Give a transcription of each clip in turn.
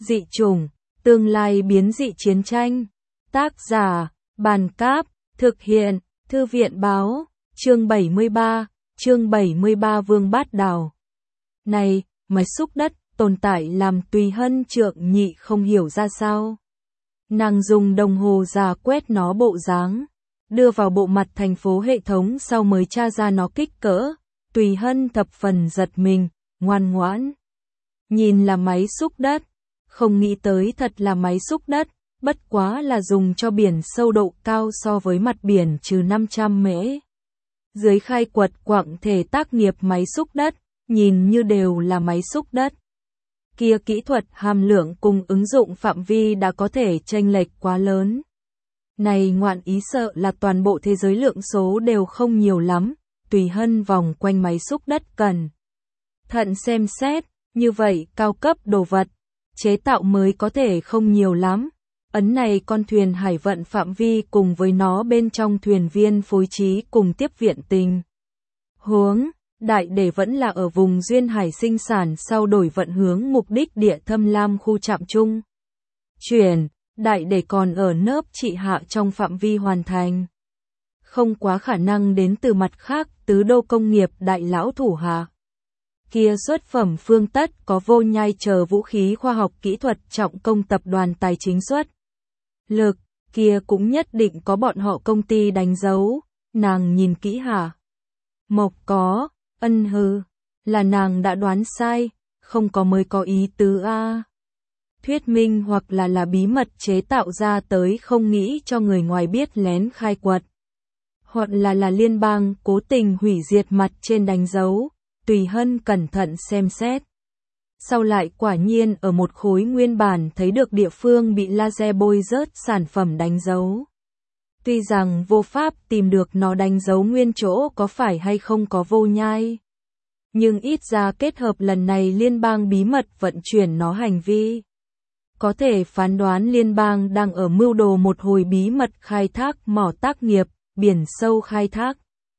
Dị chủng, tương lai biến dị chiến tranh. Tác giả, Bàn Cáp, thực hiện, Thư viện Báo, chương 73 Vương Bát Đào. Này, máy xúc đất, tồn tại làm Tùy Hân Trượng Nhị không hiểu ra sao. Nàng dùng đồng hồ già quét nó bộ dáng, đưa vào bộ mặt thành phố hệ thống sau mới tra ra nó kích cỡ. Tùy Hân thập phần giật mình, ngoan ngoãn. Nhìn là máy xúc đất, không nghĩ tới thật là máy xúc đất, bất quá là dùng cho biển sâu độ cao so với mặt biển trừ 500 mễ. Dưới khai quật quặng thể tác nghiệp máy xúc đất, nhìn như đều là máy xúc đất. Kia kỹ thuật hàm lượng cùng ứng dụng phạm vi đã có thể chênh lệch quá lớn. Này ngoạn ý sợ là toàn bộ thế giới lượng số đều không nhiều lắm. Tùy Hân vòng quanh máy xúc đất cẩn thận xem xét, như vậy cao cấp đồ vật, chế tạo mới có thể không nhiều lắm. Ấn này con thuyền hải vận phạm vi cùng với nó bên trong thuyền viên phối trí cùng tiếp viện tình huống, đại để vẫn là ở vùng duyên hải sinh sản sau đổi vận hướng mục đích địa thâm lam khu trạm trung chuyển, đại để còn ở nớp trị hạ trong phạm vi hoàn thành. Không quá khả năng đến từ mặt khác tứ đô công nghiệp đại lão thủ hạ. Kia xuất phẩm phương tất có vô nhai chờ vũ khí khoa học kỹ thuật trọng công tập đoàn tài chính xuất lực, kia cũng nhất định có bọn họ công ty đánh dấu. Nàng nhìn kỹ hả? Mộc có, ân hừ, là nàng đã đoán sai, không có mới có ý tứ a. Thuyết minh hoặc là bí mật chế tạo ra tới không nghĩ cho người ngoài biết lén khai quật. Hoặc là liên bang cố tình hủy diệt mặt trên đánh dấu. Tùy Hân cẩn thận xem xét. Sau lại quả nhiên ở một khối nguyên bản thấy được địa phương bị laser bôi rớt sản phẩm đánh dấu. Tuy rằng vô pháp tìm được nó đánh dấu nguyên chỗ có phải hay không có vô nhai. Nhưng ít ra kết hợp lần này liên bang bí mật vận chuyển nó hành vi. Có thể phán đoán liên bang đang ở mưu đồ một hồi bí mật khai thác mỏ tác nghiệp, biển sâu khai thác.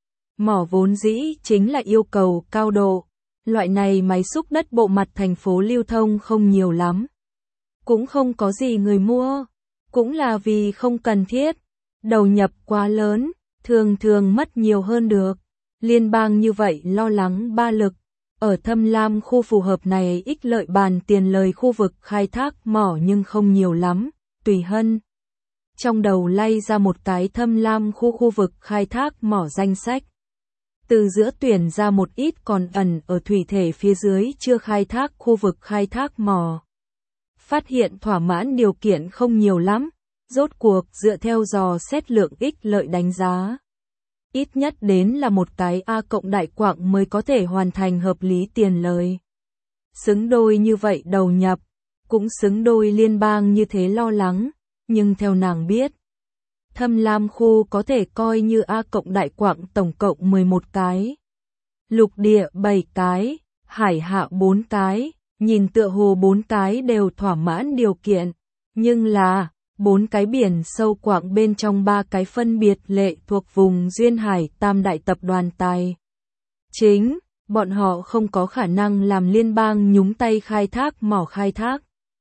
Mỏ vốn dĩ chính là yêu cầu cao độ, loại này máy xúc đất bộ mặt thành phố lưu thông không nhiều lắm. Cũng không có gì người mua, cũng là vì không cần thiết, đầu nhập quá lớn, thường mất nhiều hơn được. Liên bang như vậy lo lắng ba lực, ở thâm lam khu phù hợp này ích lợi bàn tiền lời khu vực khai thác mỏ nhưng không nhiều lắm. Tùy Hân trong đầu lay ra một cái thâm lam khu vực khai thác mỏ danh sách. Từ giữa tuyển ra một ít còn ẩn ở thủy thể phía dưới chưa khai thác khu vực khai thác mỏ. Phát hiện thỏa mãn điều kiện không nhiều lắm, rốt cuộc dựa theo dò xét lượng ích lợi đánh giá. Ít nhất đến là một cái A cộng đại quạng mới có thể hoàn thành hợp lý tiền lời. Xứng đôi như vậy đầu nhập, cũng xứng đôi liên bang như thế lo lắng, nhưng theo nàng biết. Thâm lam khu có thể coi như A cộng đại quạng tổng cộng 11 cái. Lục địa 7 cái, hải hạ 4 cái, nhìn tựa hồ 4 cái đều thỏa mãn điều kiện. Nhưng là, 4 cái biển sâu quạng bên trong 3 cái phân biệt lệ thuộc vùng duyên hải tam đại tập đoàn tài chính, bọn họ không có khả năng làm liên bang nhúng tay khai thác mỏ khai thác.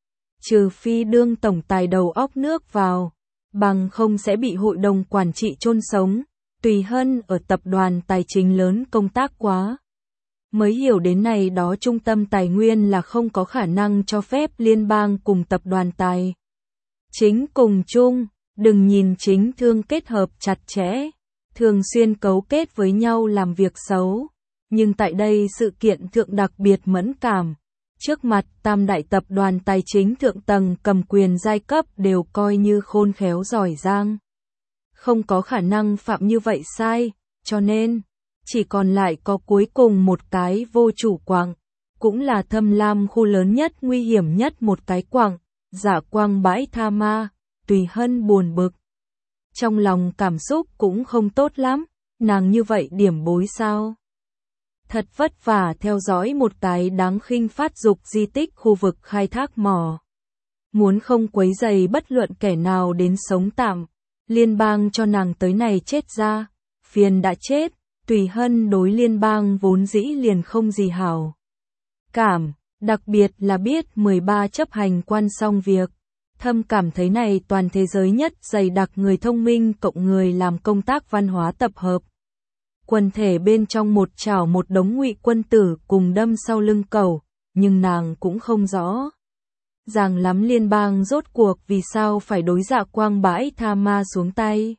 Trừ phi đương tổng tài đầu óc nước vào. Bằng không sẽ bị hội đồng quản trị chôn sống. Tùy Hân ở tập đoàn tài chính lớn công tác quá. Mới hiểu đến này đó trung tâm tài nguyên là không có khả năng cho phép liên bang cùng tập đoàn tài chính cùng chung. Đừng nhìn chính thương kết hợp chặt chẽ, thường xuyên cấu kết với nhau làm việc xấu. Nhưng tại đây sự kiện thượng đặc biệt mẫn cảm. Trước mặt tam đại tập đoàn tài chính thượng tầng cầm quyền giai cấp đều coi như khôn khéo giỏi giang. Không có khả năng phạm như vậy sai, cho nên, chỉ còn lại có cuối cùng một cái vô chủ quạng, cũng là thâm lam khu lớn nhất nguy hiểm nhất một cái quạng, giả quang bãi tha ma. Tùy Hân buồn bực. Trong lòng cảm xúc cũng không tốt lắm, nàng như vậy điểm bối sao? Thật vất vả theo dõi một cái đáng khinh phát dục di tích khu vực khai thác mỏ. Muốn không quấy rầy bất luận kẻ nào đến sống tạm. Liên bang cho nàng tới này chết ra. Phiền đã chết. Tùy Hân đối liên bang vốn dĩ liền không gì hảo cảm. Đặc biệt là biết 13 chấp hành quan xong việc. Thâm cảm thấy này toàn thế giới nhất dày đặc người thông minh cộng người làm công tác văn hóa tập hợp. Quần thể bên trong một chảo một đống ngụy quân tử cùng đâm sau lưng cẩu, nhưng nàng cũng không rõ ràng lắm liên bang rốt cuộc vì sao phải đối Dạ Quang Bãi Tha Ma xuống tay.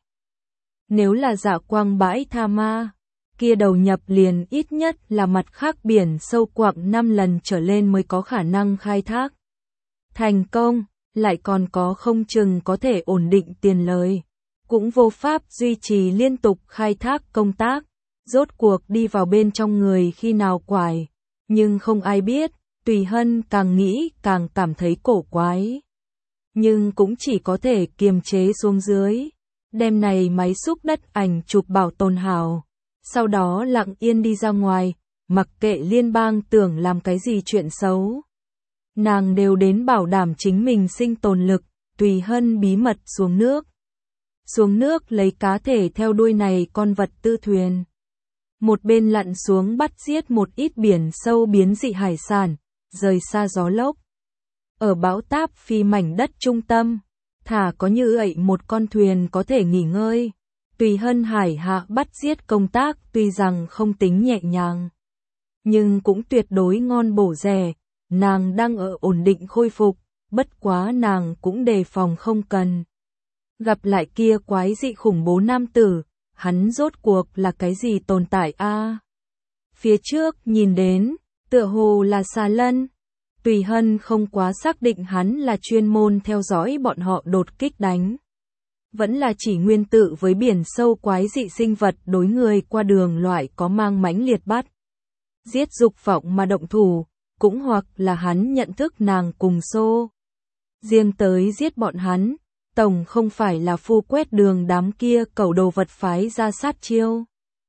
Nếu là Dạ Quang Bãi Tha Ma, kia đầu nhập liền ít nhất là mặt khác biển sâu quặng 5 lần trở lên mới có khả năng khai thác thành công, lại còn có không chừng có thể ổn định tiền lời, cũng vô pháp duy trì liên tục khai thác công tác, rốt cuộc đi vào bên trong người khi nào quải, nhưng không ai biết. Tùy Hân càng nghĩ càng cảm thấy cổ quái. Nhưng cũng chỉ có thể kiềm chế xuống dưới. Đêm này máy xúc đất ảnh chụp bảo tồn hảo. Sau đó lặng yên đi ra ngoài, mặc kệ liên bang tưởng làm cái gì chuyện xấu. Nàng đều đến bảo đảm chính mình sinh tồn lực, Tùy Hân bí mật xuống nước. Xuống nước lấy cá thể theo đuôi này con vật tư thuyền. Một bên lặn xuống bắt giết một ít biển sâu biến dị hải sản. Rời xa gió lốc. Ở bão táp phi mảnh đất trung tâm, thả có như vậy một con thuyền có thể nghỉ ngơi. Tùy Hân hải hạ bắt giết công tác tuy rằng không tính nhẹ nhàng, nhưng cũng tuyệt đối ngon bổ rẻ, nàng đang ở ổn định khôi phục, bất quá nàng cũng đề phòng không cần. Gặp lại kia quái dị khủng bố nam tử, hắn rốt cuộc là cái gì tồn tại a? Phía trước nhìn đến tựa hồ là xà lân. Tùy Hân không quá xác định hắn là chuyên môn theo dõi bọn họ đột kích đánh. Vẫn là chỉ nguyên tự với biển sâu quái dị sinh vật đối người qua đường loại có mang mãnh liệt bắt. Giết dục vọng mà động thủ, cũng hoặc là hắn nhận thức nàng cùng xô. Riêng tới giết bọn hắn, tổng không phải là phu quét đường đám kia cẩu đồ vật phái ra sát chiêu.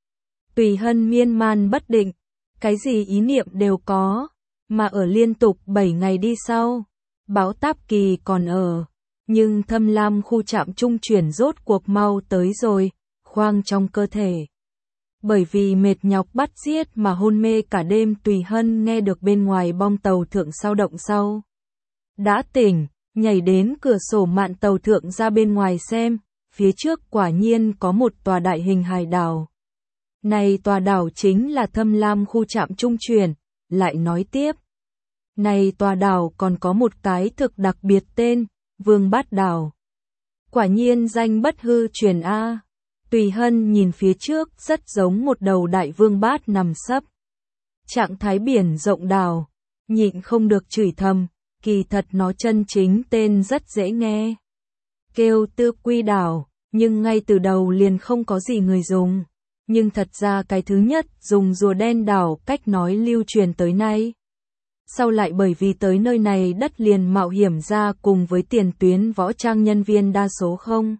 Tùy Hân miên man bất định. Cái gì ý niệm đều có, mà ở liên tục 7 ngày đi sau, bão táp kỳ còn ở, nhưng Thâm Lam khu trạm trung chuyển rốt cuộc mau tới rồi, khoang trong cơ thể. Bởi vì mệt nhọc bắt giết mà hôn mê cả đêm Tùy Hân nghe được bên ngoài bong tàu thượng sao động sau. Đã tỉnh, nhảy đến cửa sổ mạn tàu thượng ra bên ngoài xem, phía trước quả nhiên có một tòa đại hình hải đảo. Này tòa đảo chính là Thâm Lam khu trạm trung chuyển, lại nói tiếp. Này tòa đảo còn có một cái thực đặc biệt tên, Vương Bát Đảo. Quả nhiên danh bất hư truyền a. Tùy Hân nhìn phía trước rất giống một đầu đại vương bát nằm sấp. Trạng thái biển rộng đảo, nhịn không được chửi thầm, kỳ thật nó chân chính tên rất dễ nghe. Kêu Tư Quy Đảo, nhưng ngay từ đầu liền không có gì người dùng. Nhưng thật ra cái thứ nhất dùng rùa đen đảo cách nói lưu truyền tới nay. Sau lại bởi vì tới nơi này đất liền mạo hiểm ra cùng với tiền tuyến võ trang nhân viên đa số không.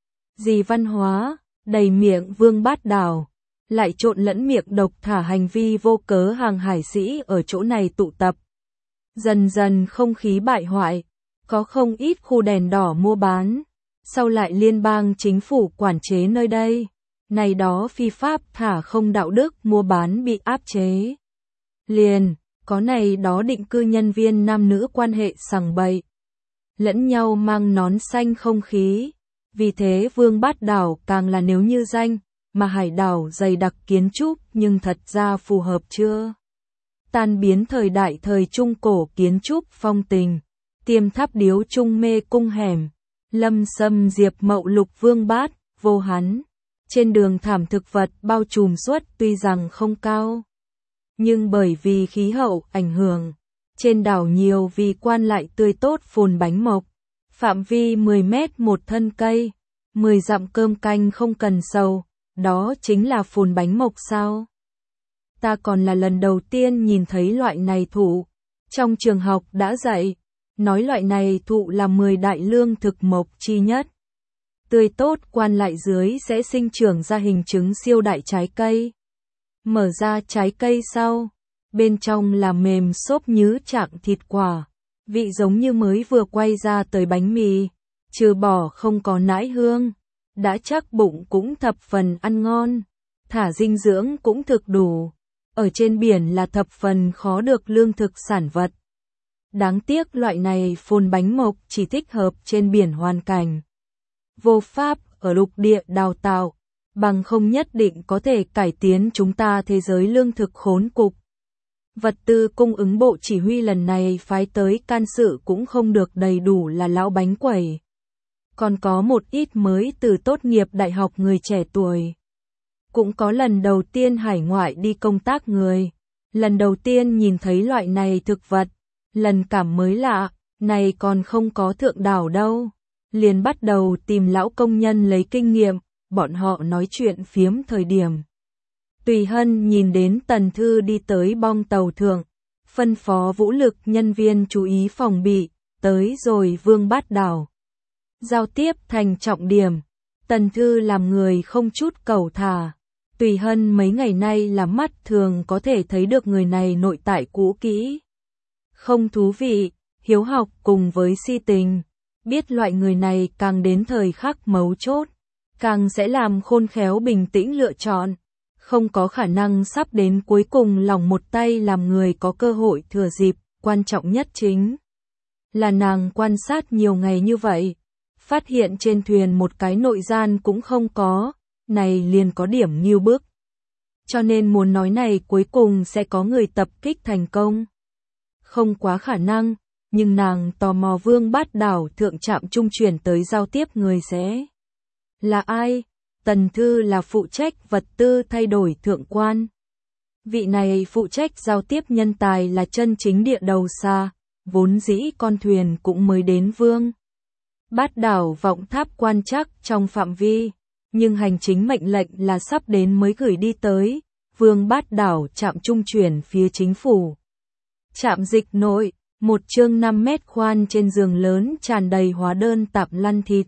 Gì văn hóa, đầy miệng Vương Bát Đảo, lại trộn lẫn miệng độc thả hành vi vô cớ hàng hải sĩ ở chỗ này tụ tập. Dần dần không khí bại hoại, có không ít khu đèn đỏ mua bán, sau lại liên bang chính phủ quản chế nơi đây. Này đó phi pháp thả không đạo đức mua bán bị áp chế. Liền, có này đó định cư nhân viên nam nữ quan hệ sằng bậy. Lẫn nhau mang nón xanh không khí. Vì thế Vương Bát Đảo càng là nếu như danh, mà hải đảo dày đặc kiến trúc nhưng thật ra phù hợp chưa. Tan biến thời đại thời trung cổ kiến trúc phong tình, Tiêm Tháp Điếu Trung mê cung hẻm, Lâm Sâm Diệp Mậu Lục Vương Bát, vô hắn. Trên đường thảm thực vật bao trùm suốt tuy rằng không cao, nhưng bởi vì khí hậu ảnh hưởng, trên đảo nhiều vì quan lại tươi tốt phồn bánh mộc, phạm vi 10 mét một thân cây, 10 dặm cơm canh không cần sầu, đó chính là phồn bánh mộc sao? Ta còn là lần đầu tiên nhìn thấy loại này thụ, trong trường học đã dạy, nói loại này thụ là 10 đại lương thực mộc chi nhất. Tươi tốt quan lại dưới sẽ sinh trưởng ra hình trứng siêu đại trái cây. Mở ra trái cây sau, bên trong là mềm xốp nhứ trạng thịt quả, vị giống như mới vừa quay ra tới bánh mì, trừ bỏ không có nãi hương, đã chắc bụng cũng thập phần ăn ngon, thả dinh dưỡng cũng thực đủ. Ở trên biển là thập phần khó được lương thực sản vật, Đáng tiếc loại này phồn bánh mộc chỉ thích hợp trên biển hoàn cảnh. Vô pháp ở lục địa đào tạo, bằng không nhất định có thể cải tiến chúng ta thế giới lương thực khốn cục. Vật tư cung ứng bộ chỉ huy lần này phái tới can sự cũng không được đầy đủ là lão bánh quẩy. Còn có một ít mới từ tốt nghiệp đại học người trẻ tuổi. Cũng có lần đầu tiên hải ngoại đi công tác người. Lần đầu tiên nhìn thấy loại này thực vật. Lần cảm mới lạ, này còn không có thượng đảo đâu. Liền bắt đầu tìm lão công nhân lấy kinh nghiệm, bọn họ nói chuyện phiếm thời điểm. Tùy Hân nhìn đến Tần Thư đi tới bong tàu thượng, phân phó vũ lực nhân viên chú ý phòng bị, tới rồi Vương Bát Đảo. Giao tiếp thành trọng điểm, Tần Thư làm người không chút cầu thả. Tùy Hân mấy ngày nay là mắt thường có thể thấy được người này nội tại cũ kỹ. Không thú vị, hiếu học cùng với si tình. Biết loại người này càng đến thời khắc mấu chốt, càng sẽ làm khôn khéo bình tĩnh lựa chọn. Không có khả năng sắp đến cuối cùng lòng một tay làm người có cơ hội thừa dịp, quan trọng nhất chính là nàng quan sát nhiều ngày như vậy. Phát hiện trên thuyền một cái nội gian cũng không có, này liền có điểm nghiêu bức. Cho nên muốn nói này cuối cùng sẽ có người tập kích thành công. Không quá khả năng, nhưng nàng tò mò Vương Bát Đảo thượng trạm trung chuyển tới giao tiếp người sẽ là ai? Tần Thư là phụ trách vật tư thay đổi thượng quan. Vị này phụ trách giao tiếp nhân tài là chân chính địa đầu xa, vốn dĩ con thuyền cũng mới đến Vương Bát Đảo vọng tháp quan trắc trong phạm vi, nhưng hành chính mệnh lệnh là sắp đến mới gửi đi tới, Vương Bát Đảo trạm trung chuyển phía chính phủ. Trạm dịch nội, một chương 5 mét khoan trên giường lớn tràn đầy hóa đơn tạp lăn thịt.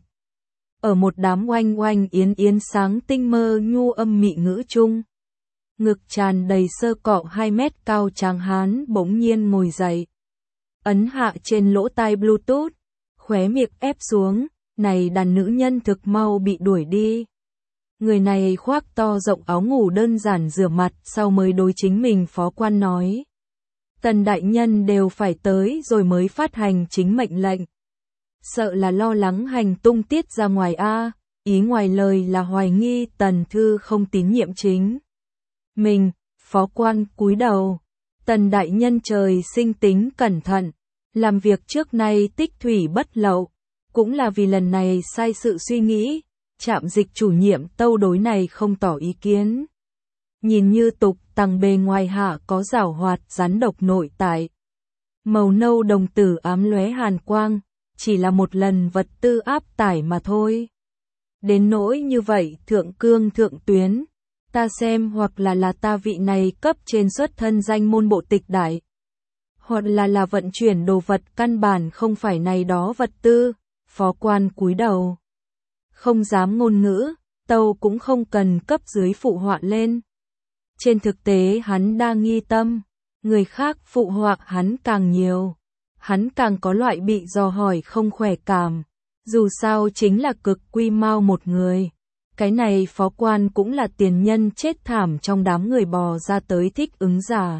Ở một đám oanh oanh yến yến sáng tinh mơ nhu âm mị ngữ chung. Ngực tràn đầy sơ cọ 2 mét cao tráng hán bỗng nhiên ngồi dậy. Ấn hạ trên lỗ tai Bluetooth, khóe miệng ép xuống, này đàn nữ nhân thực mau bị đuổi đi. Người này khoác to rộng áo ngủ đơn giản rửa mặt sau mới đối chính mình phó quan nói. Tần đại nhân đều phải tới rồi mới phát hành chính mệnh lệnh. Sợ là lo lắng hành tung tiết ra ngoài a, ý ngoài lời là hoài nghi Tần Thư không tín nhiệm chính mình. Phó quan cúi đầu. Tần đại nhân trời sinh tính cẩn thận, làm việc trước nay tích thủy bất lậu, cũng là vì lần này sai sự suy nghĩ. Trạm dịch chủ nhiệm Tâu đối này không tỏ ý kiến. Nhìn như tục tằng bề ngoài hạ có giảo hoạt rắn độc nội tại. Màu nâu đồng tử ám lóe hàn quang, chỉ là một lần vật tư áp tải mà thôi. Đến nỗi như vậy thượng cương thượng tuyến, ta xem hoặc là ta vị này cấp trên xuất thân danh môn bộ tịch đại. Hoặc là vận chuyển đồ vật căn bản không phải này đó vật tư, phó quan cúi đầu. Không dám ngôn ngữ, Tâu cũng không cần cấp dưới phụ họa lên. Trên thực tế hắn đa nghi tâm, người khác phụ họa hắn càng nhiều. Hắn càng có loại bị dò hỏi không khỏe cảm. Dù sao chính là cực quy mau một người. Cái này phó quan cũng là tiền nhân chết thảm trong đám người bò ra tới thích ứng giả.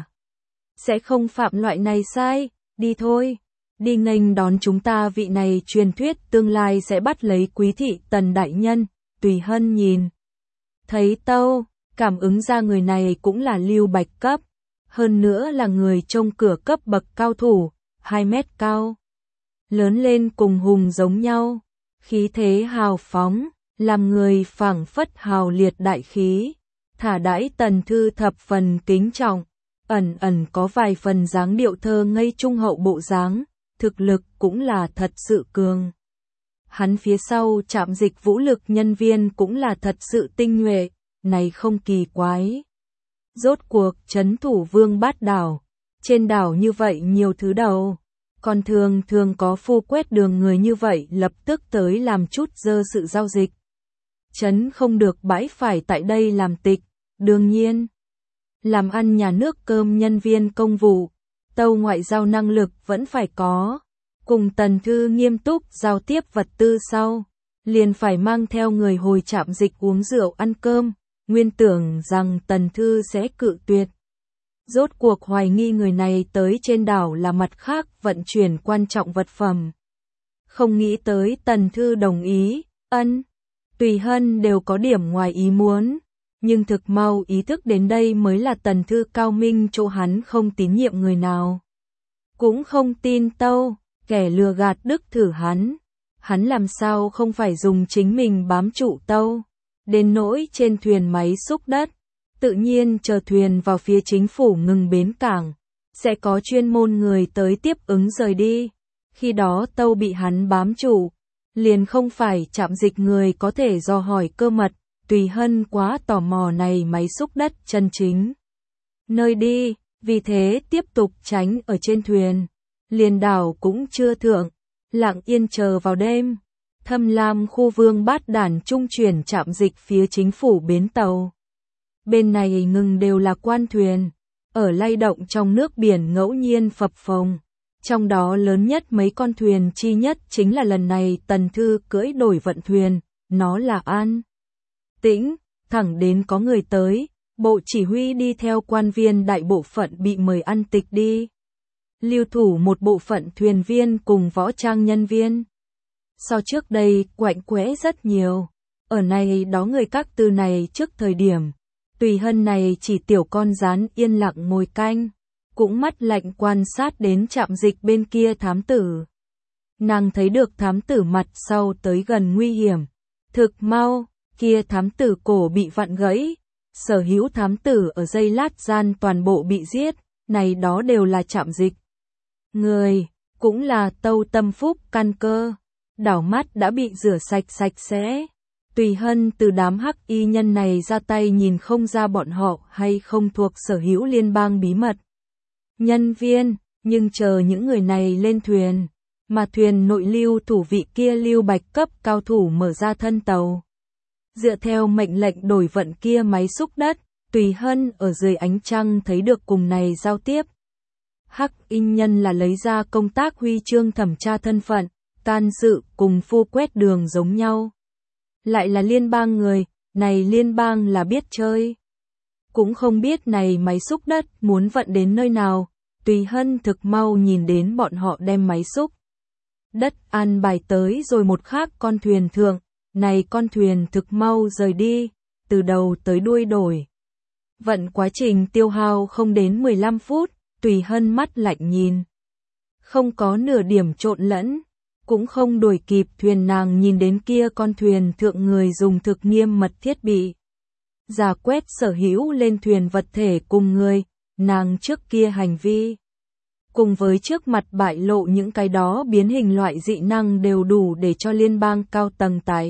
Sẽ không phạm loại này sai, đi thôi. Đi nghênh đón chúng ta vị này truyền thuyết tương lai sẽ bắt lấy quý thị Tần đại nhân. Tùy Hân nhìn thấy Tâu, cảm ứng ra người này cũng là Lưu Bạch cấp, hơn nữa là người trông cửa cấp bậc cao thủ, 2 mét cao. Lớn lên cùng hùng giống nhau, khí thế hào phóng, làm người phảng phất hào liệt đại khí. Thả đãi Tần Thư thập phần kính trọng, ẩn ẩn có vài phần dáng điệu thơ ngây trung hậu bộ dáng, thực lực cũng là thật sự cường. Hắn phía sau trạm dịch vũ lực nhân viên cũng là thật sự tinh nhuệ, này không kỳ quái. Rốt cuộc trấn thủ Vương Bát Đảo, trên đảo như vậy nhiều thứ đầu, còn thường có phu quét đường người như vậy lập tức tới làm chút dơ sự giao dịch. Trấn không được bãi phải tại đây làm tịch, đương nhiên. Làm ăn nhà nước cơm nhân viên công vụ, Tâu ngoại giao năng lực vẫn phải có. Cùng Tần Thư nghiêm túc giao tiếp vật tư sau, liền phải mang theo người hồi trạm dịch uống rượu ăn cơm, nguyên tưởng rằng Tần Thư sẽ cự tuyệt. Rốt cuộc hoài nghi người này tới trên đảo là mặt khác vận chuyển quan trọng vật phẩm. Không nghĩ tới Tần Thư đồng ý, Tùy Hân đều có điểm ngoài ý muốn. Nhưng thực mau ý thức đến đây mới là Tần Thư cao minh chỗ hắn không tín nhiệm người nào. Cũng không tin Tâu, kẻ lừa gạt đức thử hắn. Hắn làm sao không phải dùng chính mình bám trụ Tâu. Đến nỗi trên thuyền máy xúc đất. Tự nhiên chờ thuyền vào phía chính phủ ngừng bến cảng. Sẽ có chuyên môn người tới tiếp ứng rời đi. Khi đó Tâu bị hắn bám trụ. Liền không phải trạm dịch người có thể dò hỏi cơ mật. Tùy Hân quá tò mò này máy xúc đất chân chính. Nơi đi, vì thế tiếp tục tránh ở trên thuyền. Liền đảo cũng chưa thượng, lặng yên chờ vào đêm. Thâm Lam khu Vương Bát Đản trung chuyển trạm dịch phía chính phủ bến tàu. Bên này ngừng đều là quan thuyền, ở lay động trong nước biển ngẫu nhiên phập phồng. Trong đó lớn nhất mấy con thuyền chi nhất chính là lần này Tần Thư cưỡi đổi vận thuyền, nó là An Tĩnh, thẳng đến có người tới, bộ chỉ huy đi theo quan viên đại bộ phận bị mời ăn tịch đi. Lưu thủ một bộ phận thuyền viên cùng võ trang nhân viên. So trước đây quạnh quẽ rất nhiều, ở này đó người các tư này trước thời điểm. Tùy Hân này chỉ tiểu con rán yên lặng ngồi canh, cũng mắt lạnh quan sát đến trạm dịch bên kia thám tử. Nàng thấy được thám tử mặt sau tới gần nguy hiểm. Thực mau, kia thám tử cổ bị vặn gãy, sở hữu thám tử ở giây lát gian toàn bộ bị giết, này đó đều là trạm dịch. Người, cũng là Tâu tâm phúc căn cơ, đảo mắt đã bị rửa sạch sạch sẽ. Tùy Hân từ đám hắc y nhân này ra tay nhìn không ra bọn họ hay không thuộc sở hữu liên bang bí mật. Nhân viên, nhưng chờ những người này lên thuyền, mà thuyền nội lưu thủ vị kia lưu bạch cấp cao thủ mở ra thân tàu. Dựa theo mệnh lệnh đổi vận kia máy xúc đất, Tùy Hân ở dưới ánh trăng thấy được cùng này giao tiếp. Hắc y nhân là lấy ra công tác huy chương thẩm tra thân phận, can sự cùng phu quét đường giống nhau. Lại là liên bang người, này liên bang là biết chơi. Cũng không biết này máy xúc đất muốn vận đến nơi nào, Tùy Hân thực mau nhìn đến bọn họ đem máy xúc đất an bài tới rồi một khác con thuyền thượng, này con thuyền thực mau rời đi, từ đầu tới đuôi đổi. Vận quá trình tiêu hao không đến 15 phút, Tùy Hân mắt lạnh nhìn. Không có nửa điểm trộn lẫn. Cũng không đuổi kịp thuyền nàng nhìn đến kia con thuyền thượng người dùng thực nghiêm mật thiết bị. Giả quét sở hữu lên thuyền vật thể cùng người, nàng trước kia hành vi. Cùng với trước mặt bại lộ những cái đó biến hình loại dị năng đều đủ để cho liên bang cao tầng tại.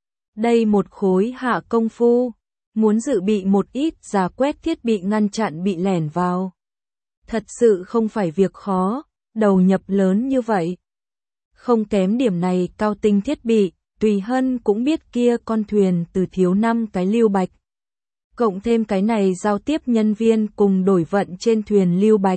Đây một khối hạ công phu, muốn dự bị một ít giả quét thiết bị ngăn chặn bị lẻn vào. Thật sự không phải việc khó, đầu nhập lớn như vậy. Không kém điểm này cao tinh thiết bị, Tùy Hân cũng biết kia con thuyền từ thiếu 5 cái lưu bạch. Cộng thêm cái này giao tiếp nhân viên cùng đổi vận trên thuyền lưu bạch.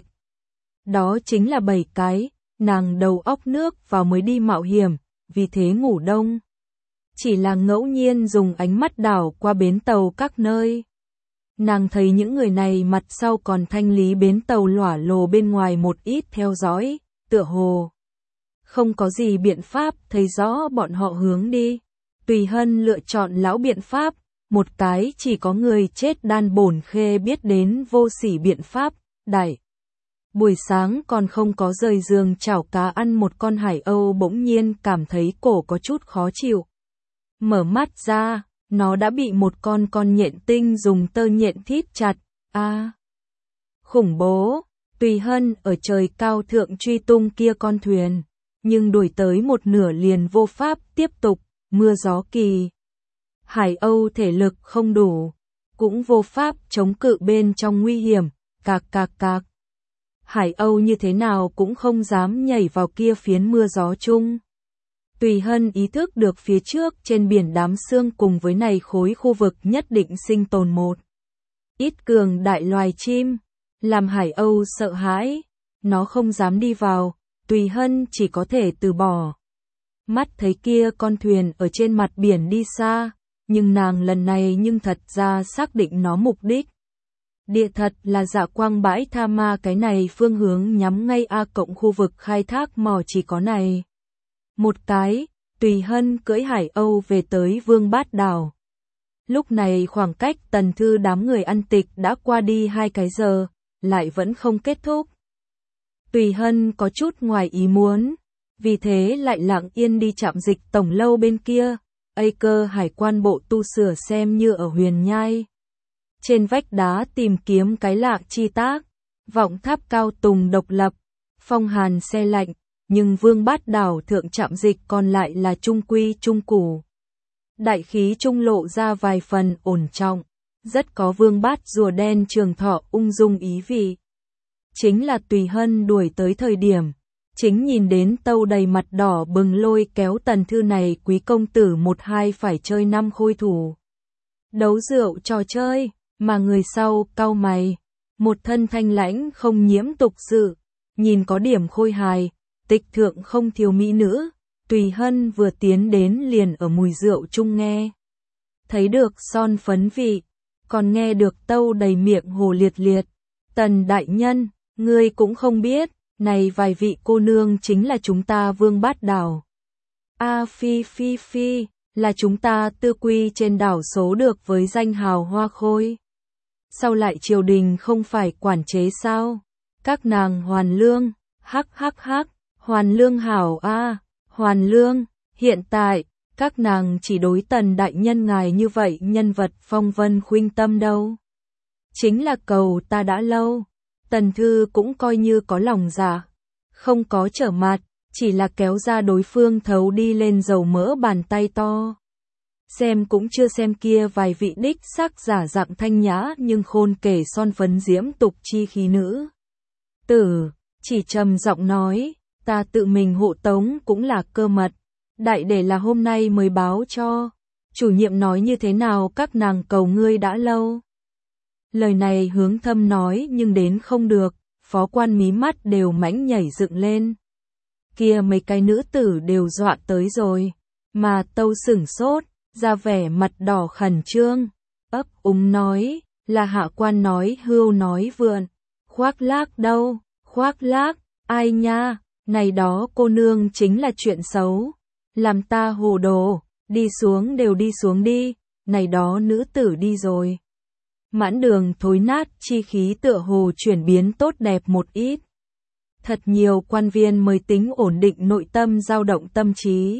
Đó chính là 7 cái, nàng đầu óc nước vào mới đi mạo hiểm, vì thế ngủ đông. Chỉ là ngẫu nhiên dùng ánh mắt đảo qua bến tàu các nơi. Nàng thấy những người này mặt sau còn thanh lý bến tàu lỏa lồ bên ngoài một ít theo dõi, tựa hồ. Không có gì biện pháp thấy rõ bọn họ hướng đi. Tùy Hân lựa chọn lão biện pháp, một cái chỉ có người chết đan bổn khê biết đến vô sỉ biện pháp, đại. Buổi sáng còn không có rời giường chảo cá ăn một con hải âu bỗng nhiên cảm thấy cổ có chút khó chịu. Mở mắt ra, nó đã bị một con nhện tinh dùng tơ nhện thít chặt, khủng bố, Tùy Hân ở trời cao thượng truy tung kia con thuyền. Nhưng đuổi tới một nửa liền vô pháp tiếp tục, mưa gió kỳ. Hải âu thể lực không đủ, cũng vô pháp chống cự bên trong nguy hiểm, cạc. Hải âu như thế nào cũng không dám nhảy vào kia phiến mưa gió chung. Tùy Hân ý thức được phía trước trên biển đám sương cùng với này khối khu vực nhất định sinh tồn một. Ít cường đại loài chim, làm hải âu sợ hãi, nó không dám đi vào. Tùy Hân chỉ có thể từ bỏ. Mắt thấy kia con thuyền ở trên mặt biển đi xa, nhưng nàng lần này nhưng thật ra xác định nó mục đích. Địa thật là Dạ Quang bãi tha ma, cái này phương hướng nhắm ngay A cộng khu vực khai thác mỏ chỉ có này. Một cái, Tùy Hân cưỡi Hải Âu về tới Vương Bát Đảo. Lúc này khoảng cách Tần Thư đám người ăn tịch đã qua đi 2 cái giờ, lại vẫn không kết thúc. Tùy Hân có chút ngoài ý muốn, vì thế lại lặng yên đi trạm dịch tổng lâu bên kia, cơ hải quan bộ tu sửa xem như ở Huyền Nhai. Trên vách đá tìm kiếm cái lạ chi tác, vọng tháp cao tùng độc lập, phong hàn se lạnh, nhưng Vương Bát Đảo thượng trạm dịch còn lại là trung quy trung củ. Đại khí trung lộ ra vài phần ổn trọng, rất có Vương Bát rùa đen trường thọ ung dung ý vị. Chính là Tùy Hân đuổi tới thời điểm, chính nhìn đến Tâu đầy mặt đỏ bừng lôi kéo Tần Thư này quý công tử một hai phải chơi 5 khôi thủ. Đấu rượu trò chơi, mà người sau cau mày, một thân thanh lãnh không nhiễm tục sự, nhìn có điểm khôi hài, tịch thượng không thiếu mỹ nữ. Tùy Hân vừa tiến đến liền ở mùi rượu chung nghe. Thấy được son phấn vị, còn nghe được Tâu đầy miệng hồ liệt liệt. Tần đại nhân, ngươi cũng không biết, này vài vị cô nương chính là chúng ta Vương Bát Đảo. Phi phi phi, là chúng ta tư quy trên đảo số được với danh hào hoa khôi. Sao lại triều đình không phải quản chế sao? Các nàng hoàn lương, hắc hắc hắc, hoàn lương hảo a. Hoàn lương, hiện tại, các nàng chỉ đối Tần đại nhân ngài như vậy nhân vật phong vân khuynh tâm đâu. Chính là cầu ta đã lâu, Tần Thư cũng coi như có lòng dạ, không có trở mặt, chỉ là kéo ra đối phương thấu đi lên dầu mỡ bàn tay to. Xem cũng chưa xem kia vài vị đích sắc giả dạng thanh nhã nhưng khôn kể son phấn diễm tục chi khí nữ. Tử, chỉ trầm giọng nói. Ta tự mình hộ tống cũng là cơ mật, đại để là hôm nay mới báo cho. Chủ nhiệm nói như thế nào các nàng cầu ngươi đã lâu. Lời này hướng thâm nói nhưng đến không được, phó quan mí mắt đều mãnh nhảy dựng lên. Kia mấy cái nữ tử đều dọa tới rồi, mà Tâu sửng sốt, ra vẻ mặt đỏ khẩn trương, ấp úng nói, là hạ quan nói hưu nói vượn, khoác lác đâu, khoác lác, ai nha. Này đó cô nương chính là chuyện xấu, làm ta hồ đồ, đi xuống đều đi xuống đi, này đó nữ tử đi rồi. Mãn đường thối nát chi khí tựa hồ chuyển biến tốt đẹp một ít. Thật nhiều quan viên mới tính ổn định nội tâm dao động tâm trí.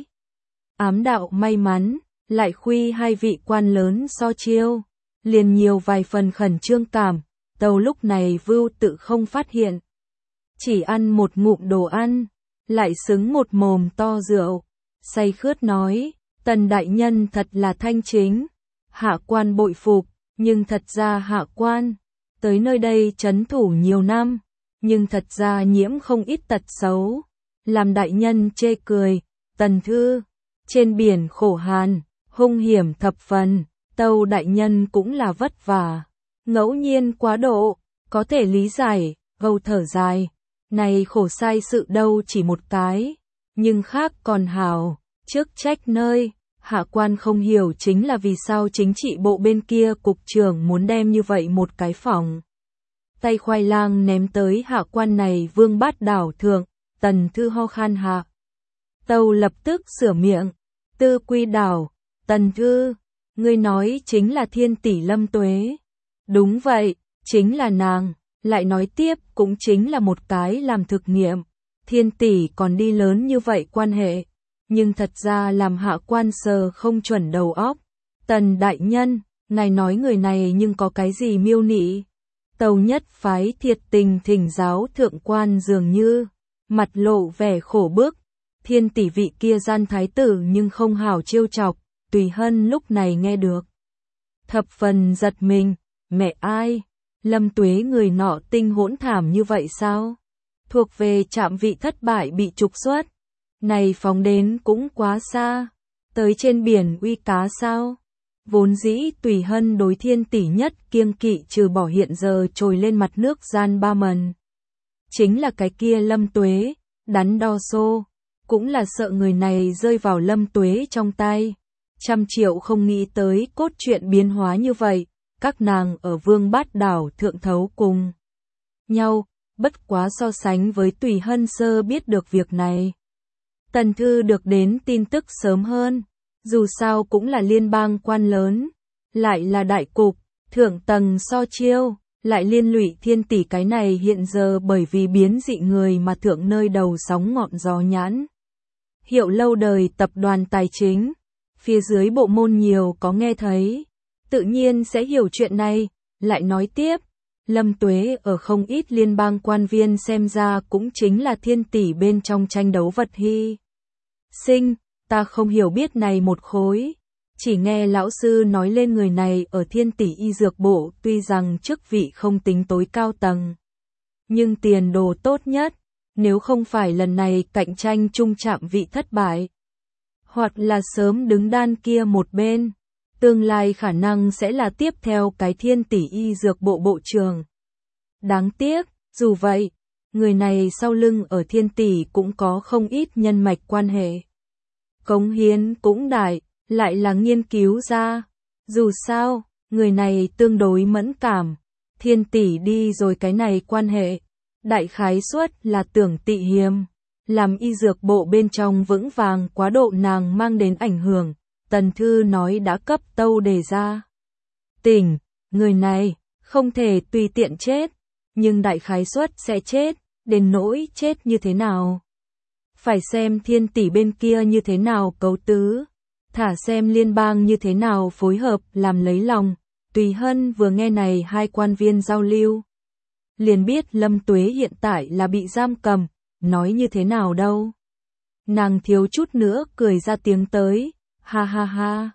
Ám đạo may mắn, lại khuy hai vị quan lớn so chiêu, liền nhiều vài phần khẩn trương cảm, Tâu lúc này vưu tự không phát hiện. Chỉ ăn một ngụm đồ ăn, lại xứng một mồm to rượu, say khướt nói, Tần đại nhân thật là thanh chính, hạ quan bội phục, nhưng thật ra hạ quan, tới nơi đây trấn thủ nhiều năm, nhưng thật ra nhiễm không ít tật xấu, làm đại nhân chê cười, Tần Thư, trên biển khổ hàn, hung hiểm thập phần, Tâu đại nhân cũng là vất vả, ngẫu nhiên quá độ, có thể lý giải, gâu thở dài. Này khổ sai sự đâu chỉ một cái, nhưng khác còn hảo, trước trách nơi, hạ quan không hiểu chính là vì sao chính trị bộ bên kia cục trưởng muốn đem như vậy một cái phòng. Tay khoai lang ném tới hạ quan này Vương Bát Đảo thượng, Tần Thư ho khan hạ. Tâu lập tức sửa miệng, Tư quy đảo, Tần Thư, ngươi nói chính là thiên tỷ Lâm Tuế. Đúng vậy, chính là nàng. Lại nói tiếp cũng chính là một cái làm thực nghiệm, thiên tỷ còn đi lớn như vậy quan hệ, nhưng thật ra làm hạ quan sờ không chuẩn đầu óc. Tần đại nhân, ngài nói người này nhưng có cái gì miêu nị? Tâu nhất phái thiệt tình thỉnh giáo thượng quan dường như, mặt lộ vẻ khổ bức, thiên tỷ vị kia gian thái tử nhưng không hảo trêu chọc, Tùy Hân lúc này nghe được. Thập phần giật mình, mẹ ai? Lâm Tuế người nọ tinh hỗn thảm như vậy sao? Thuộc về trạm vị thất bại bị trục xuất. Này phóng đến cũng quá xa. Tới trên biển uy cá sao? Vốn dĩ Tùy Hân đối thiên tỷ nhất kiêng kỵ trừ bỏ hiện giờ trồi lên mặt nước gian ba mần. Chính là cái kia Lâm Tuế, đắn đo xô. Cũng là sợ người này rơi vào Lâm Tuế trong tay. 100 triệu không nghĩ tới cốt truyện biến hóa như vậy. các nàng ở Vương Bát Đảo thượng thấu cùng nhau, bất quá so sánh với Tùy Hân sơ biết được việc này. Tần Thư được đến tin tức sớm hơn, dù sao cũng là liên bang quan lớn, lại là đại cục, thượng tầng so chiêu, lại liên lụy Thiên Tỷ cái này hiện giờ bởi vì biến dị người mà thượng nơi đầu sóng ngọn gió nhãn. Hiệu lâu đời tập đoàn tài chính, phía dưới bộ môn nhiều có nghe thấy, tự nhiên sẽ hiểu chuyện này, lại nói tiếp. Lâm Tuế ở không ít liên bang quan viên xem ra cũng chính là Thiên Tỷ bên trong tranh đấu vật hy sinh, ta không hiểu biết này một khối, chỉ nghe lão sư nói lên người này ở Thiên Tỷ y dược bộ tuy rằng chức vị không tính tối cao tầng, nhưng tiền đồ tốt nhất, nếu không phải lần này cạnh tranh chung chạm vị thất bại, hoặc là sớm đứng đan kia một bên, tương lai khả năng sẽ là tiếp theo cái Thiên Tỷ y dược bộ bộ trưởng. Đáng tiếc, dù vậy, người này sau lưng ở Thiên Tỷ cũng có không ít nhân mạch quan hệ. Cống hiến cũng đại, lại là nghiên cứu ra. Dù sao, người này tương đối mẫn cảm. Thiên Tỷ đi rồi cái này quan hệ. Đại khái suất là tưởng tị hiềm. Làm y dược bộ bên trong vững vàng quá độ nàng mang đến ảnh hưởng. Tần Thư nói đã cấp tâu đề ra. Tỉnh, người này, không thể tùy tiện chết. Nhưng đại khái suất sẽ chết, đến nỗi chết như thế nào. Phải xem Thiên Tỷ bên kia như thế nào cấu tứ, thả xem liên bang như thế nào phối hợp làm lấy lòng. Tùy Hân vừa nghe này hai quan viên giao lưu, liền biết Lâm Tuế hiện tại là bị giam cầm, nói như thế nào đâu. Nàng thiếu chút nữa cười ra tiếng tới, ha ha ha.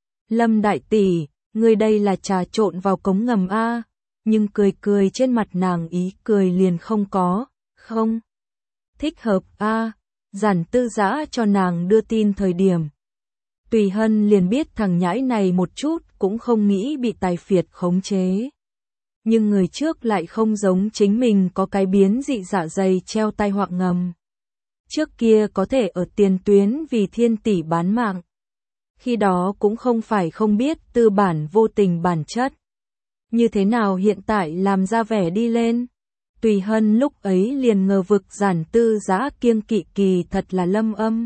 Lâm đại tỷ, ngươi đây là trà trộn vào cống ngầm a. Nhưng cười cười trên mặt nàng ý cười liền không có, không thích hợp a. Giản Tư Dã cho nàng đưa tin thời điểm, Tùy Hân liền biết thằng nhãi này một chút cũng không nghĩ bị tài phiệt khống chế. Nhưng người trước lại không giống chính mình có cái biến dị dạ dày treo tai họa ngầm. Trước kia có thể ở tiền tuyến vì Thiên Tỷ bán mạng. Khi đó cũng không phải không biết tư bản vô tình bản chất. Như thế nào hiện tại làm ra vẻ đi lên. Tùy Hân lúc ấy liền ngờ vực Giản Tư Dã kiêng kỵ kỳ thật là Lâm Âm.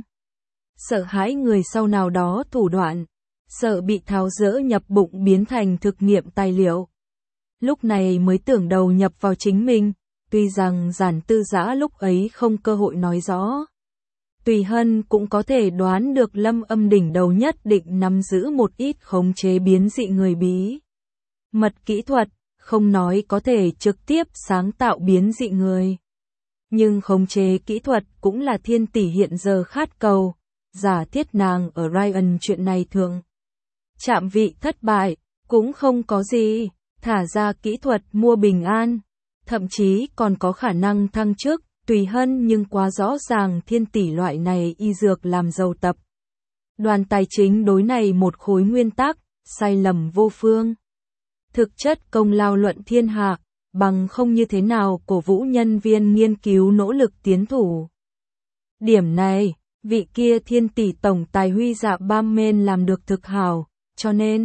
Sợ hãi người sau nào đó thủ đoạn, sợ bị tháo dỡ nhập bụng biến thành thực nghiệm tài liệu. Lúc này mới tưởng đầu nhập vào chính mình, tuy rằng Giản Tư Dã lúc ấy không cơ hội nói rõ. Tùy Hân cũng có thể đoán được Lâm Âm đỉnh đầu nhất định nắm giữ một ít khống chế biến dị người bí mật kỹ thuật, không nói có thể trực tiếp sáng tạo biến dị người. Nhưng khống chế kỹ thuật cũng là Thiên Tỷ hiện giờ khát cầu, giả thiết nàng ở Ryan chuyện này thường. Chạm vị thất bại, cũng không có gì, thả ra kỹ thuật mua bình an, thậm chí còn có khả năng thăng chức. Tùy Hân nhưng quá rõ ràng Thiên Tỷ loại này y dược làm giàu tập. Đoàn tài chính đối này một khối nguyên tắc, sai lầm vô phương. Thực chất công lao luận thiên hạ, bằng không như thế nào cổ vũ nhân viên nghiên cứu nỗ lực tiến thủ. Điểm này, vị kia Thiên Tỷ tổng tài Huy Dạ Bam Men làm được thực hảo, cho nên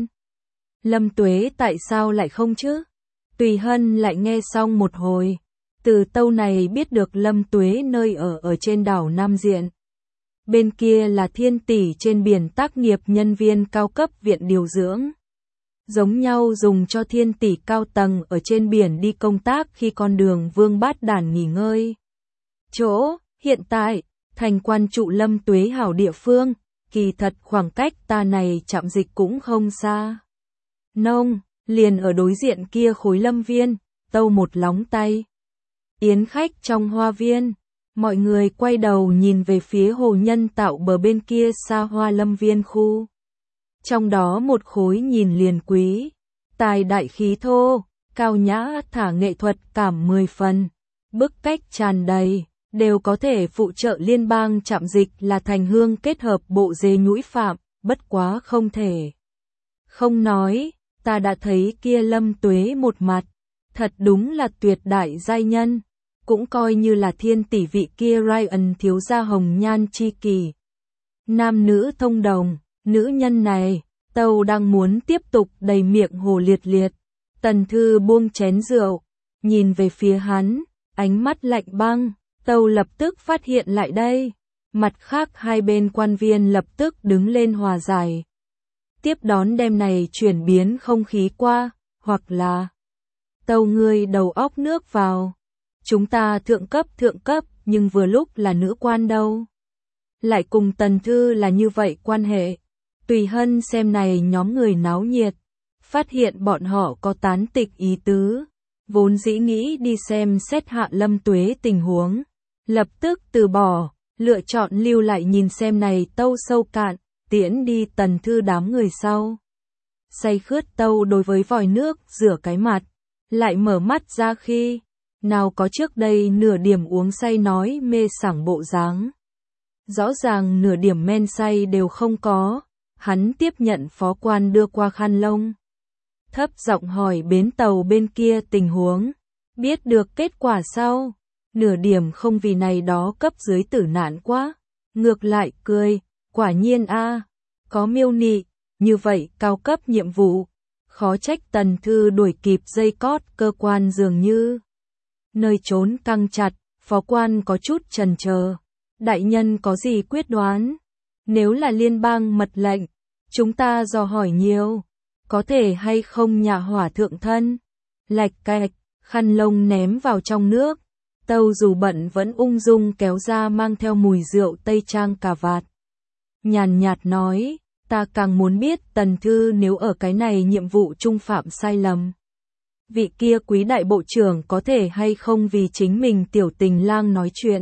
Lâm Tuế tại sao lại không chứ? Tùy Hân lại nghe xong một hồi. Từ tâu này biết được Lâm Tuế nơi ở trên đảo Nam Diện. Bên kia là Thiên Tỷ trên biển tác nghiệp nhân viên cao cấp viện điều dưỡng. Giống nhau dùng cho Thiên Tỷ cao tầng ở trên biển đi công tác khi con đường Vương Bát Đản nghỉ ngơi. Chỗ, hiện tại, thành quan trụ Lâm Tuế hảo địa phương, kỳ thật khoảng cách ta này trạm dịch cũng không xa. Nông, liền ở đối diện kia khối lâm viên, tâu một lóng tay. Yến khách trong hoa viên, mọi người quay đầu nhìn về phía hồ nhân tạo bờ bên kia xa hoa lâm viên khu. Trong đó một khối nhìn liền quý, tài đại khí thô, cao nhã thả nghệ thuật cảm 10 phần, bức cách tràn đầy, đều có thể phụ trợ liên bang trạm dịch là thành hương kết hợp bộ dê nhũi phạm, bất quá không thể. Không nói, ta đã thấy kia Lâm Tuế một mặt, thật đúng là tuyệt đại giai nhân. Cũng coi như là Thiên Tỷ vị kia Ryan thiếu gia hồng nhan chi kỳ. Nam nữ thông đồng, nữ nhân này, tâu đang muốn tiếp tục đầy miệng hồ liệt liệt, Tần Thư buông chén rượu, nhìn về phía hắn, ánh mắt lạnh băng. Tâu lập tức phát hiện lại đây. Mặt khác hai bên quan viên lập tức đứng lên hòa giải. Tiếp đón đêm này chuyển biến không khí qua, hoặc là Tâu ngươi đầu óc nước vào. Chúng ta thượng cấp, nhưng vừa lúc là nữ quan đâu. Lại cùng Tần Thư là như vậy quan hệ. Tùy Hân xem này nhóm người náo nhiệt, phát hiện bọn họ có tán tịch ý tứ, vốn dĩ nghĩ đi xem xét Hạ Lâm Tuế tình huống, lập tức từ bỏ, lựa chọn lưu lại nhìn xem này Tâu sâu cạn, tiễn đi Tần Thư đám người sau. Say khướt Tâu đối với vòi nước rửa cái mặt, lại mở mắt ra khi nào có trước đây nửa điểm uống say nói mê sảng bộ dáng. Rõ ràng nửa điểm men say đều không có, hắn tiếp nhận phó quan đưa qua khăn lông. Thấp giọng hỏi bến tàu bên kia tình huống, biết được kết quả sau, nửa điểm không vì này đó cấp dưới tử nạn quá, ngược lại cười, quả nhiên có miêu nị, như vậy cao cấp nhiệm vụ, khó trách Tần Thư đuổi kịp dây cót cơ quan dường như. Nơi trốn căng chặt, phó quan có chút chần chờ, đại nhân có gì quyết đoán, nếu là liên bang mật lệnh, chúng ta dò hỏi nhiều. Có thể hay không nhà hỏa thượng thân, lạch cạch, khăn lông ném vào trong nước, Tâu dù bận vẫn ung dung kéo ra mang theo mùi rượu tây trang cà vạt. Nhàn nhạt nói, ta càng muốn biết Tần Thư nếu ở cái này nhiệm vụ trung phạm sai lầm. Vị kia quý đại bộ trưởng có thể hay không vì chính mình tiểu tình lang nói chuyện.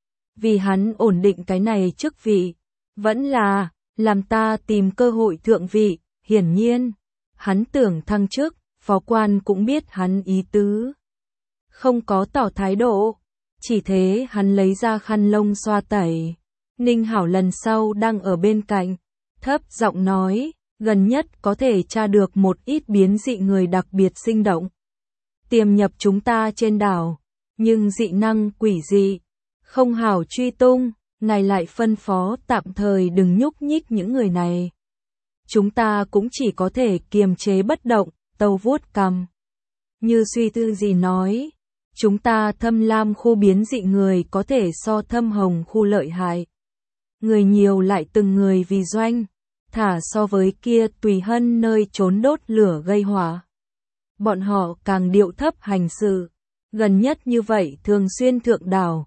Vì hắn ổn định cái này chức vị, vẫn là, làm ta tìm cơ hội thượng vị, hiển nhiên. Hắn tưởng thăng chức, phó quan cũng biết hắn ý tứ. Không có tỏ thái độ, chỉ thế hắn lấy ra khăn lông xoa tẩy. Ninh Hảo lần sau đang ở bên cạnh, thấp giọng nói, gần nhất có thể tra được một ít biến dị người đặc biệt sinh động. Tiềm nhập chúng ta trên đảo, nhưng dị năng quỷ dị, không hảo truy tung, ngài lại phân phó tạm thời đừng nhúc nhích những người này. Chúng ta cũng chỉ có thể kiềm chế bất động, Tâu vuốt cằm. Như suy tư gì nói, chúng ta Thâm Lam khu biến dị người có thể so Thâm Hồng khu lợi hại. Người nhiều lại từng người vì doanh, thả so với kia Tùy Hân nơi trốn đốt lửa gây hỏa. Bọn họ càng điệu thấp hành sự, gần nhất như vậy thường xuyên thượng đảo,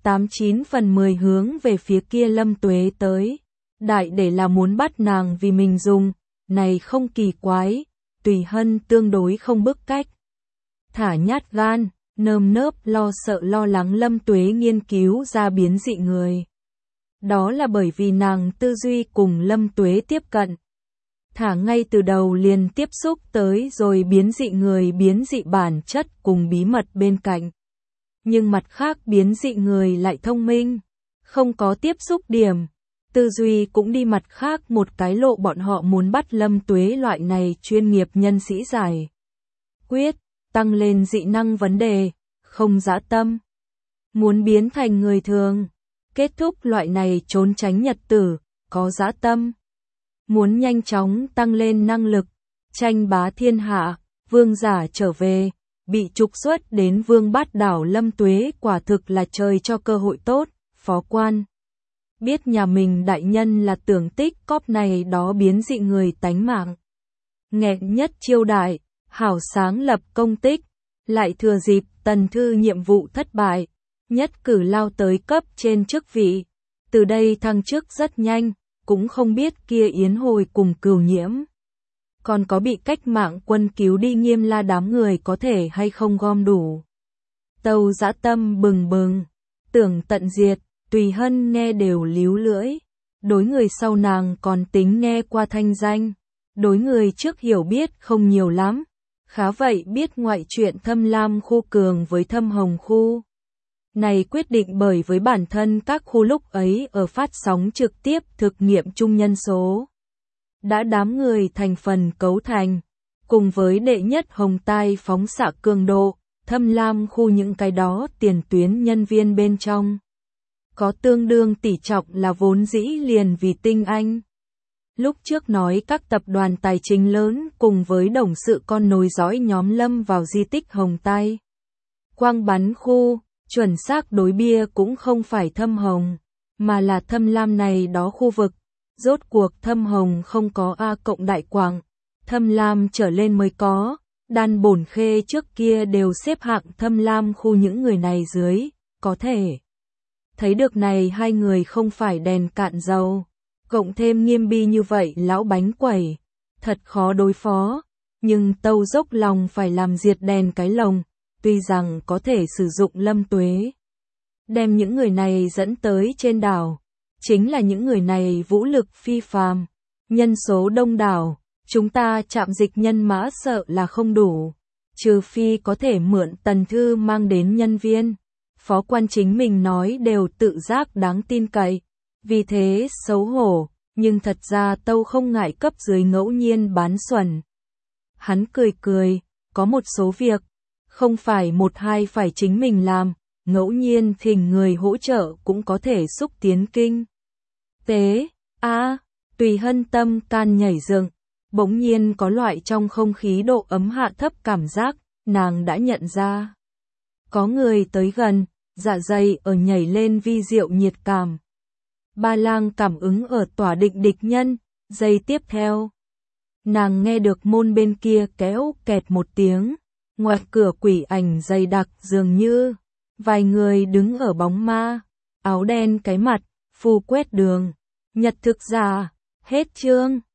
89 phần 10 hướng về phía kia Lâm Tuế tới. Đại để là muốn bắt nàng vì mình dùng, này không kỳ quái, Tùy Hân tương đối không bức cách. Thả nhát gan, nơm nớp lo sợ lo lắng Lâm Tuế nghiên cứu ra biến dị người. Đó là bởi vì nàng tư duy cùng Lâm Tuế tiếp cận. Thả ngay từ đầu liền tiếp xúc tới rồi biến dị người biến dị bản chất cùng bí mật bên cạnh. Nhưng mặt khác biến dị người lại thông minh, không có tiếp xúc điểm. Tư duy cũng đi mặt khác một cái lộ bọn họ muốn bắt Lâm Tuế loại này chuyên nghiệp nhân sĩ giải quyết, tăng lên dị năng vấn đề, không dã tâm. Muốn biến thành người thường, kết thúc loại này trốn tránh nhật tử, có dã tâm. Muốn nhanh chóng tăng lên năng lực, tranh bá thiên hạ, vương giả trở về, bị trục xuất đến vương bát đảo Lâm Tuế quả thực là trời cho cơ hội tốt, phó quan. Biết nhà mình đại nhân là tưởng tích cóp này đó biến dị người tánh mạng. Nghẹn nhất chiêu đại, hảo sáng lập công tích, lại thừa dịp Tần Thư nhiệm vụ thất bại, nhất cử lao tới cấp trên chức vị. Từ đây thăng chức rất nhanh, cũng không biết kia Yến Hồi cùng Cửu Nhiễm. Còn có bị cách mạng quân cứu đi Nghiêm La đám người có thể hay không gom đủ. Tâu dã tâm bừng bừng, tưởng tận diệt. Tùy Hân nghe đều líu lưỡi, đối người sau nàng còn tính nghe qua thanh danh, đối người trước hiểu biết không nhiều lắm, khá vậy biết ngoại chuyện Thâm Lam khu cường với Thâm Hồng khu. Này quyết định bởi với bản thân các khu lúc ấy ở phát sóng trực tiếp thực nghiệm chung nhân số. Đã đám người thành phần cấu thành, cùng với đệ nhất hồng tai phóng xạ cường độ, Thâm Lam khu những cái đó tiền tuyến nhân viên bên trong. Có tương đương tỷ trọng là vốn dĩ liền vì tinh anh. Lúc trước nói các tập đoàn tài chính lớn cùng với đồng sự con nối dõi nhóm Lâm vào di tích Hồng Tai Quang bắn khu, chuẩn xác đối bia cũng không phải thâm hồng, mà là thâm lam này đó khu vực. Rốt cuộc thâm hồng không có A cộng đại quảng, thâm lam trở lên mới có. Đan Bổn Khê trước kia đều xếp hạng thâm lam khu những người này dưới, có thể thấy được này hai người không phải đèn cạn dầu. Cộng thêm Nghiêm Bi như vậy lão bánh quẩy, thật khó đối phó, nhưng Tâu dốc lòng phải làm diệt đèn cái lồng, tuy rằng có thể sử dụng Lâm Tuế đem những người này dẫn tới trên đảo, chính là những người này vũ lực phi phàm, nhân số đông đảo, chúng ta chạm dịch nhân mã sợ là không đủ, trừ phi có thể mượn Tần Thư mang đến nhân viên. Phó quan chính mình nói đều tự giác đáng tin cậy, vì thế xấu hổ, nhưng thật ra Tâu không ngại cấp dưới ngẫu nhiên bán xuẩn. Hắn cười cười, có một số việc, không phải một hai phải chính mình làm, ngẫu nhiên thỉnh người hỗ trợ cũng có thể xúc tiến kinh tế. Tùy Hân tâm can nhảy dựng, bỗng nhiên có loại trong không khí độ ấm hạ thấp cảm giác, nàng đã nhận ra. Có người tới gần, dạ dày ở nhảy lên vi diệu nhiệt cảm. Ba Lang cảm ứng ở tỏa định địch nhân, giây tiếp theo. Nàng nghe được môn bên kia kéo kẹt một tiếng, ngoài cửa quỷ ảnh dày đặc dường như vài người đứng ở bóng ma, áo đen cái mặt, phu quét đường. Nhật thực giả, hết chương.